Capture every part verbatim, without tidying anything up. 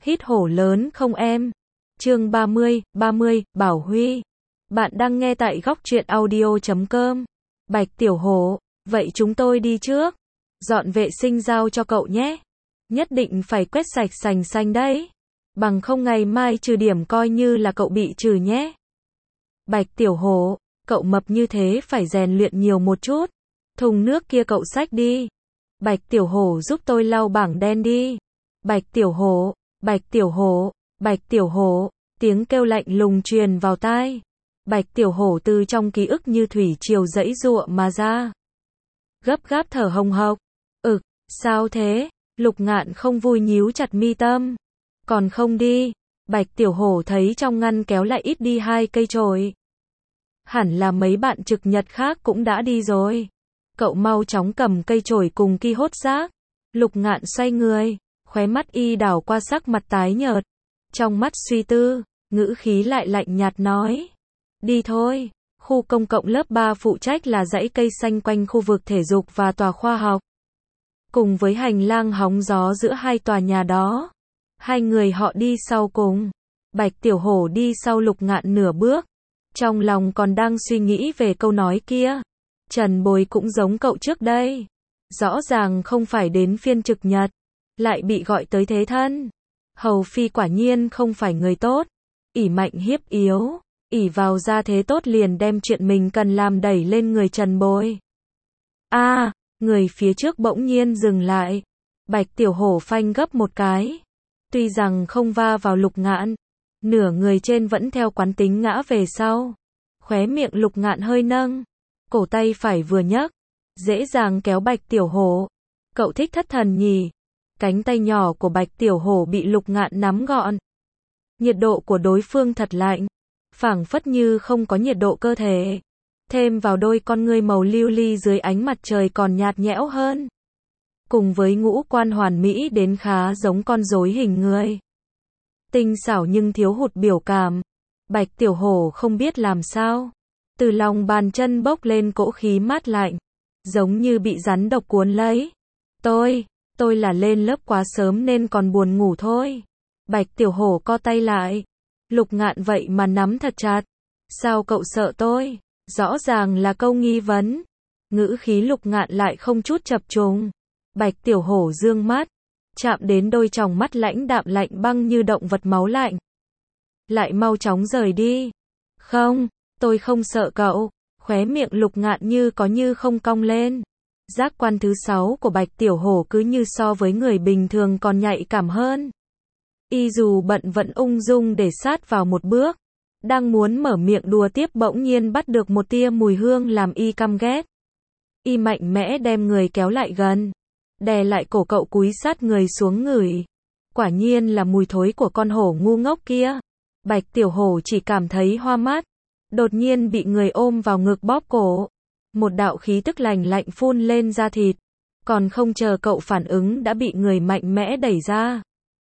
Hít hổ lớn không em? Chương ba mươi, ba mươi, Bảo Huy. Bạn đang nghe tại góc truyện audio chấm com. Bạch Tiểu Hổ, vậy chúng tôi đi trước. Dọn vệ sinh giao cho cậu nhé. Nhất định phải quét sạch sành xanh đấy. Bằng không ngày mai trừ điểm coi như là cậu bị trừ nhé. Bạch Tiểu Hổ, cậu mập như thế phải rèn luyện nhiều một chút. Thùng nước kia cậu xách đi. Bạch Tiểu Hổ giúp tôi lau bảng đen đi. Bạch Tiểu Hổ, Bạch Tiểu Hổ, Bạch Tiểu Hổ, tiếng kêu lạnh lùng truyền vào tai. Bạch Tiểu Hổ từ trong ký ức như thủy triều giãy giụa mà ra. Gấp gáp thở hồng hộc. Ực, sao thế? Lục Ngạn không vui nhíu chặt mi tâm. Còn không đi. Bạch Tiểu Hổ thấy trong ngăn kéo lại ít đi hai cây chổi. Hẳn là mấy bạn trực nhật khác cũng đã đi rồi. Cậu mau chóng cầm cây chổi cùng ki hốt rác. Lục Ngạn xoay người, khóe mắt y đảo qua sắc mặt tái nhợt. Trong mắt suy tư, ngữ khí lại lạnh nhạt nói. Đi thôi, khu công cộng lớp ba phụ trách là dãy cây xanh quanh khu vực thể dục và tòa khoa học. Cùng với hành lang hóng gió giữa hai tòa nhà đó. Hai người họ đi sau cùng. Bạch Tiểu Hổ đi sau Lục Ngạn nửa bước. Trong lòng còn đang suy nghĩ về câu nói kia. Trần Bồi cũng giống cậu trước đây. Rõ ràng không phải đến phiên trực nhật. Lại bị gọi tới thế thân. Hầu Phi quả nhiên không phải người tốt. Ỷ mạnh hiếp yếu. Ỷ vào gia thế tốt liền đem chuyện mình cần làm đẩy lên người Trần Bồi. A, à, người phía trước bỗng nhiên dừng lại. Bạch Tiểu Hổ phanh gấp một cái. Tuy rằng không va vào Lục Ngạn. Nửa người trên vẫn theo quán tính ngã về sau. Khóe miệng Lục Ngạn hơi nâng. Cổ tay phải vừa nhấc. Dễ dàng kéo Bạch Tiểu Hổ. Cậu thích thất thần nhỉ? Cánh tay nhỏ của Bạch Tiểu Hổ bị Lục Ngạn nắm gọn. Nhiệt độ của đối phương thật lạnh. Phảng phất như không có nhiệt độ cơ thể. Thêm vào đôi con ngươi màu lưu ly dưới ánh mặt trời còn nhạt nhẽo hơn. Cùng với ngũ quan hoàn mỹ đến khá giống con rối hình người. Tinh xảo nhưng thiếu hụt biểu cảm. Bạch Tiểu Hổ không biết làm sao. Từ lòng bàn chân bốc lên cỗ khí mát lạnh. Giống như bị rắn độc cuốn lấy. Tôi, tôi là lên lớp quá sớm nên còn buồn ngủ thôi. Bạch Tiểu Hổ co tay lại. Lục Ngạn vậy mà nắm thật chặt. Sao cậu sợ tôi? Rõ ràng là câu nghi vấn. Ngữ khí Lục Ngạn lại không chút chập chùng. Bạch Tiểu Hổ dương mắt. Chạm đến đôi tròng mắt lãnh đạm lạnh băng như động vật máu lạnh. Lại mau chóng rời đi. Không, tôi không sợ cậu. Khóe miệng Lục Ngạn như có như không cong lên. Giác quan thứ sáu của Bạch Tiểu Hổ cứ như so với người bình thường còn nhạy cảm hơn. Y dù bận vẫn ung dung để sát vào một bước. Đang muốn mở miệng đùa tiếp bỗng nhiên bắt được một tia mùi hương làm y căm ghét. Y mạnh mẽ đem người kéo lại gần. Đè lại cổ cậu cúi sát người xuống ngửi. Quả nhiên là mùi thối của con hổ ngu ngốc kia. Bạch Tiểu Hổ chỉ cảm thấy hoa mắt. Đột nhiên bị người ôm vào ngực bóp cổ. Một đạo khí tức lành lạnh phun lên da thịt. Còn không chờ cậu phản ứng đã bị người mạnh mẽ đẩy ra.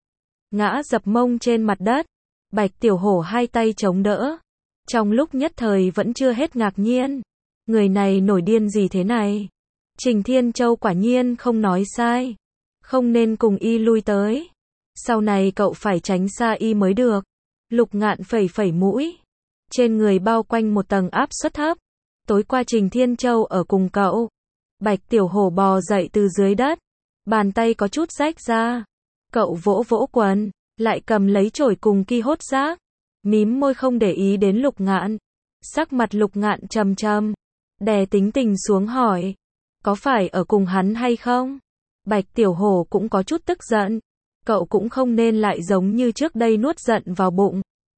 Ngã dập mông trên mặt đất. Bạch Tiểu Hổ hai tay chống đỡ. Trong lúc nhất thời vẫn chưa hết ngạc nhiên. Người này nổi điên gì thế này? Trình Thiên Châu quả nhiên không nói sai. Không nên cùng y lui tới. Sau này cậu phải tránh xa y mới được. Lục Ngạn phẩy phẩy mũi. Trên người bao quanh một tầng áp suất thấp. Tối qua Trình Thiên Châu ở cùng cậu. Bạch Tiểu Hổ bò dậy từ dưới đất. Bàn tay có chút rách ra. Cậu vỗ vỗ quần. Lại cầm lấy chổi cùng ki hốt rác. Mím môi không để ý đến Lục Ngạn. Sắc mặt Lục Ngạn trầm trầm. Đè tính tình xuống hỏi. Có phải ở cùng hắn hay không? Bạch Tiểu Hổ cũng có chút tức giận. Cậu cũng không nên lại giống như trước đây nuốt giận vào bụng.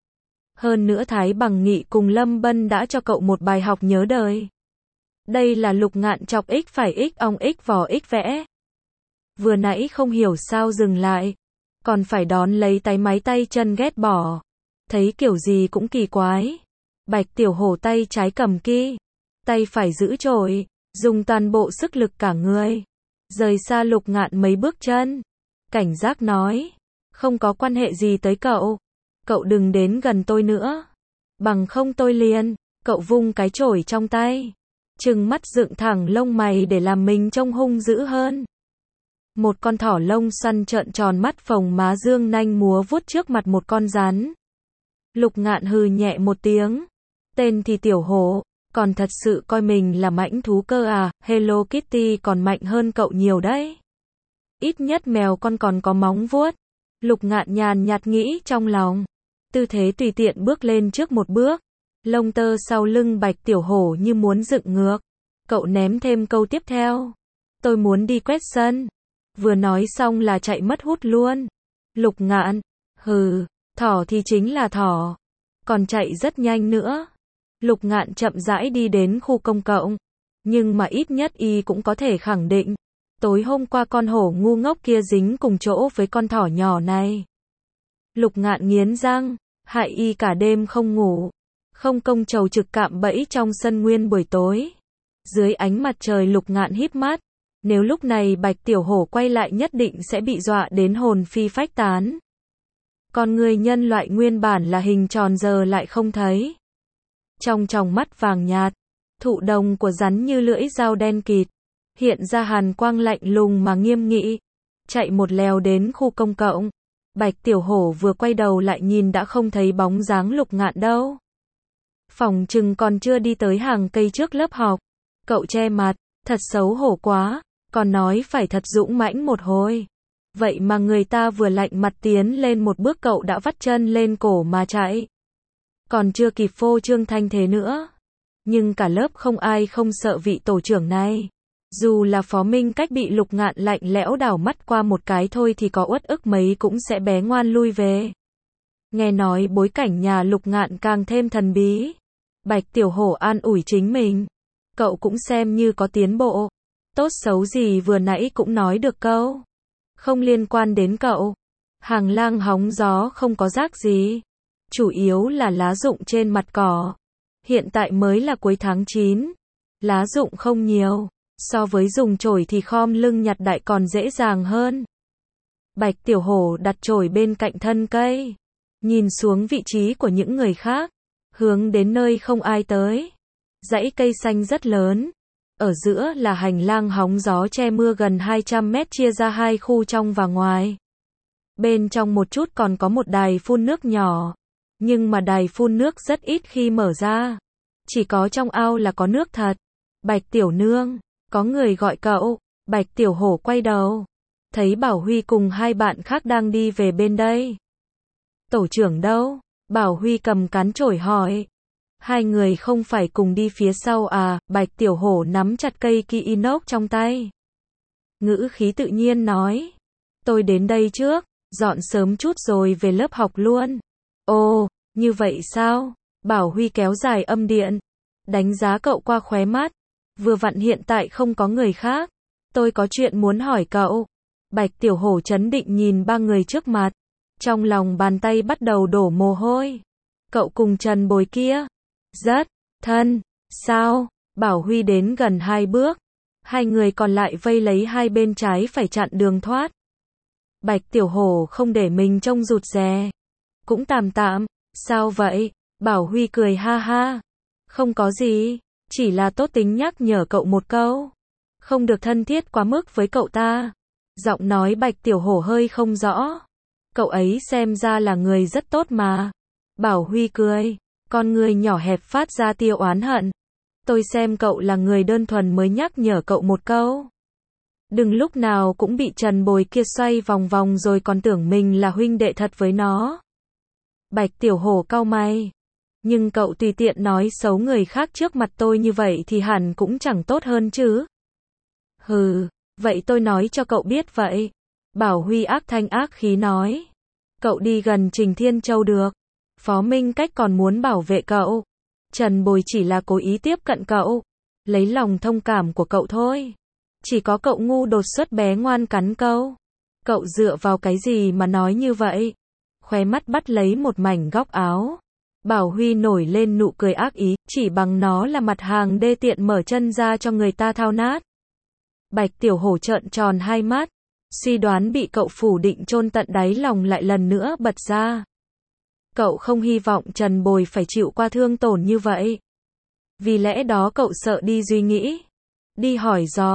Hơn nữa Thái Bằng Nghị cùng Lâm Bân đã cho cậu một bài học nhớ đời. Đây là Lục Ngạn chọc ích phải ích ong ích vò ích vẽ. Vừa nãy không hiểu sao dừng lại. Còn phải đón lấy tay máy tay chân ghét bỏ. Thấy kiểu gì cũng kỳ quái. Bạch Tiểu Hổ tay trái cầm ki. Tay phải giữ chổi. Dùng toàn bộ sức lực cả người. Rời xa Lục Ngạn mấy bước chân. Cảnh giác nói. Không có quan hệ gì tới cậu. Cậu đừng đến gần tôi nữa. Bằng không tôi liền. Cậu vung cái chổi trong tay. Trừng mắt dựng thẳng lông mày để làm mình trông hung dữ hơn. Một con thỏ lông xoăn trợn tròn mắt phồng má dương nanh múa vuốt trước mặt một con rắn. Lục Ngạn hừ nhẹ một tiếng. Tên thì tiểu hổ, còn thật sự coi mình là mãnh thú cơ à, Hello Kitty còn mạnh hơn cậu nhiều đấy. Ít nhất mèo con còn có móng vuốt. Lục Ngạn nhàn nhạt nghĩ trong lòng. Tư thế tùy tiện bước lên trước một bước. Lông tơ sau lưng Bạch Tiểu Hổ như muốn dựng ngược. Cậu ném thêm câu tiếp theo. Tôi muốn đi quét sân. Vừa nói xong là chạy mất hút luôn. Lục Ngạn, hừ, thỏ thì chính là thỏ. Còn chạy rất nhanh nữa. Lục Ngạn chậm rãi đi đến khu công cộng. Nhưng mà ít nhất y cũng có thể khẳng định. Tối hôm qua con hổ ngu ngốc kia dính cùng chỗ với con thỏ nhỏ này. Lục Ngạn nghiến răng, hại y cả đêm không ngủ. Không công trầu trực cạm bẫy trong sân nguyên buổi tối. Dưới ánh mặt trời Lục Ngạn híp mắt. Nếu lúc này Bạch Tiểu Hổ quay lại nhất định sẽ bị dọa đến hồn phi phách tán. Con người nhân loại nguyên bản là hình tròn giờ lại không thấy. Trong tròng mắt vàng nhạt, thụ đồng của rắn như lưỡi dao đen kịt, hiện ra hàn quang lạnh lùng mà nghiêm nghị. Chạy một lèo đến khu công cộng. Bạch Tiểu Hổ vừa quay đầu lại nhìn đã không thấy bóng dáng Lục Ngạn đâu. Phòng chừng còn chưa đi tới hàng cây trước lớp học. Cậu che mặt, thật xấu hổ quá, còn nói phải thật dũng mãnh một hồi. Vậy mà người ta vừa lạnh mặt tiến lên một bước cậu đã vắt chân lên cổ mà chạy. Còn chưa kịp phô trương thanh thế nữa. Nhưng cả lớp không ai không sợ vị tổ trưởng này. Dù là Phó Minh Cách bị Lục Ngạn lạnh lẽo đảo mắt qua một cái thôi thì có uất ức mấy cũng sẽ bé ngoan lui về. Nghe nói bối cảnh nhà Lục Ngạn càng thêm thần bí. Bạch Tiểu Hổ an ủi chính mình. Cậu cũng xem như có tiến bộ. Tốt xấu gì vừa nãy cũng nói được câu. Không liên quan đến cậu. Hàng lang hóng gió không có rác gì. Chủ yếu là lá rụng trên mặt cỏ. Hiện tại mới là cuối tháng chín. Lá rụng không nhiều. So với dùng chổi thì khom lưng nhặt đại còn dễ dàng hơn. Bạch Tiểu Hổ đặt chổi bên cạnh thân cây. Nhìn xuống vị trí của những người khác. Hướng đến nơi không ai tới. Dãy cây xanh rất lớn. Ở giữa là hành lang hóng gió che mưa gần hai trăm mét chia ra hai khu trong và ngoài. Bên trong một chút còn có một đài phun nước nhỏ. Nhưng mà đài phun nước rất ít khi mở ra. Chỉ có trong ao là có nước thật. Bạch Tiểu Nương, có người gọi cậu. Bạch Tiểu Hổ quay đầu. Thấy Bảo Huy cùng hai bạn khác đang đi về bên đây. Tổ trưởng đâu? Bảo Huy cầm cán chổi hỏi. Hai người không phải cùng đi phía sau à? Bạch Tiểu Hổ nắm chặt cây ki inox trong tay. Ngữ khí tự nhiên nói. Tôi đến đây trước, dọn sớm chút rồi về lớp học luôn. Ồ, như vậy sao? Bảo Huy kéo dài âm điện. Đánh giá cậu qua khóe mắt. Vừa vặn hiện tại không có người khác. Tôi có chuyện muốn hỏi cậu. Bạch Tiểu Hổ trấn định nhìn ba người trước mặt. Trong lòng bàn tay bắt đầu đổ mồ hôi. Cậu cùng Trần Bồi kia. Rất thân. Sao? Bảo Huy đến gần hai bước. Hai người còn lại vây lấy hai bên trái phải chặn đường thoát. Bạch Tiểu Hổ không để mình trông rụt rè. Cũng tạm tạm. Sao vậy? Bảo Huy cười ha ha. Không có gì. Chỉ là tốt tính nhắc nhở cậu một câu. Không được thân thiết quá mức với cậu ta. Giọng nói Bạch Tiểu Hổ hơi không rõ. Cậu ấy xem ra là người rất tốt mà. Bảo Huy cười. Con người nhỏ hẹp phát ra tia oán hận. Tôi xem cậu là người đơn thuần mới nhắc nhở cậu một câu. Đừng lúc nào cũng bị Trần Bồi kia xoay vòng vòng rồi còn tưởng mình là huynh đệ thật với nó. Bạch Tiểu Hổ cau mày. Nhưng cậu tùy tiện nói xấu người khác trước mặt tôi như vậy thì hẳn cũng chẳng tốt hơn chứ. Hừ, vậy tôi nói cho cậu biết vậy. Bảo Huy ác thanh ác khí nói. Cậu đi gần Trình Thiên Châu được. Phó Minh Cách còn muốn bảo vệ cậu. Trần Bồi chỉ là cố ý tiếp cận cậu. Lấy lòng thông cảm của cậu thôi. Chỉ có cậu ngu đột xuất bé ngoan cắn câu. Cậu dựa vào cái gì mà nói như vậy? Khóe mắt bắt lấy một mảnh góc áo. Bảo Huy nổi lên nụ cười ác ý, chỉ bằng nó là mặt hàng đê tiện mở chân ra cho người ta thao nát. Bạch Tiểu Hổ trợn tròn hai mắt. Suy đoán bị cậu phủ định chôn tận đáy lòng lại lần nữa bật ra. Cậu không hy vọng Trần Bồi phải chịu qua thương tổn như vậy. Vì lẽ đó cậu sợ đi suy nghĩ. Đi hỏi dò.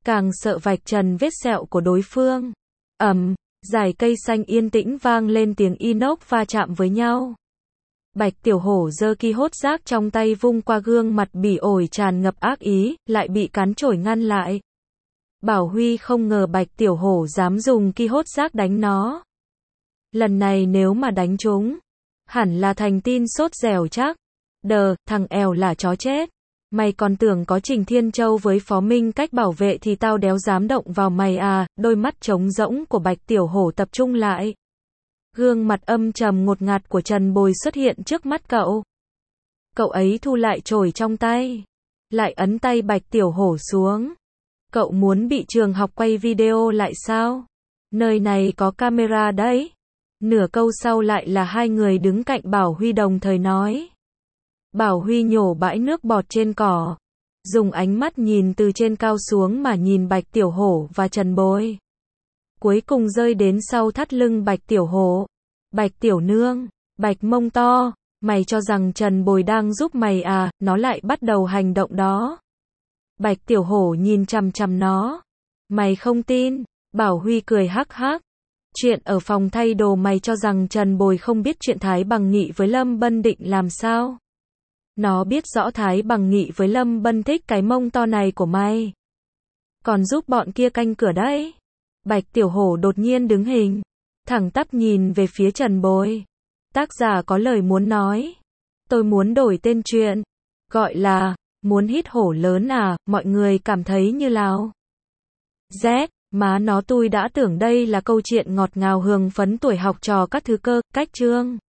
càng sợ vạch trần vết sẹo của đối phương. Ầm, dải cây xanh yên tĩnh vang lên tiếng inox va chạm với nhau. Bạch Tiểu Hổ giơ ki hốt rác trong tay vung qua gương mặt bỉ ổi tràn ngập ác ý, lại bị cán chổi ngăn lại. Bảo Huy không ngờ Bạch Tiểu Hổ dám dùng ki hốt rác đánh nó. Lần này nếu mà đánh trúng, hẳn là thành tin sốt dẻo chắc. Đờ, thằng èo là chó chết. Mày còn tưởng có Trình Thiên Châu với Phó Minh Cách bảo vệ thì tao đéo dám động vào mày à. Đôi mắt trống rỗng của Bạch Tiểu Hổ tập trung lại. Gương mặt âm trầm ngột ngạt của Trần Bồi xuất hiện trước mắt cậu. Cậu ấy thu lại chổi trong tay, lại ấn tay Bạch Tiểu Hổ xuống. Cậu muốn bị trường học quay video lại sao? Nơi này có camera đấy. Nửa câu sau lại là hai người đứng cạnh Bảo Huy đồng thời nói. Bảo Huy nhổ bãi nước bọt trên cỏ, dùng ánh mắt nhìn từ trên cao xuống mà nhìn Bạch Tiểu Hổ và Trần Bồi. Cuối cùng rơi đến sau thắt lưng Bạch Tiểu Hổ. Bạch Tiểu Nương, Bạch Mông To, mày cho rằng Trần Bồi đang giúp mày à, nó lại bắt đầu hành động đó. Bạch Tiểu Hổ nhìn chằm chằm nó. Mày không tin? Bảo Huy cười hắc hắc. Chuyện ở phòng thay đồ mày cho rằng Trần Bồi không biết chuyện Thái Bằng Nghị với Lâm Bân định làm sao? Nó biết rõ Thái Bằng Nghị với Lâm Bân thích cái mông to này của mày. Còn giúp bọn kia canh cửa đấy. Bạch Tiểu Hổ đột nhiên đứng hình, thẳng tắp nhìn về phía Trần Bồi. Tác giả có lời muốn nói. Tôi muốn đổi tên truyện, gọi là Muốn hít hổ lớn à, mọi người cảm thấy như nào? Z, má nó tôi đã tưởng đây là câu chuyện ngọt ngào hương phấn tuổi học trò các thứ cơ, cách chương.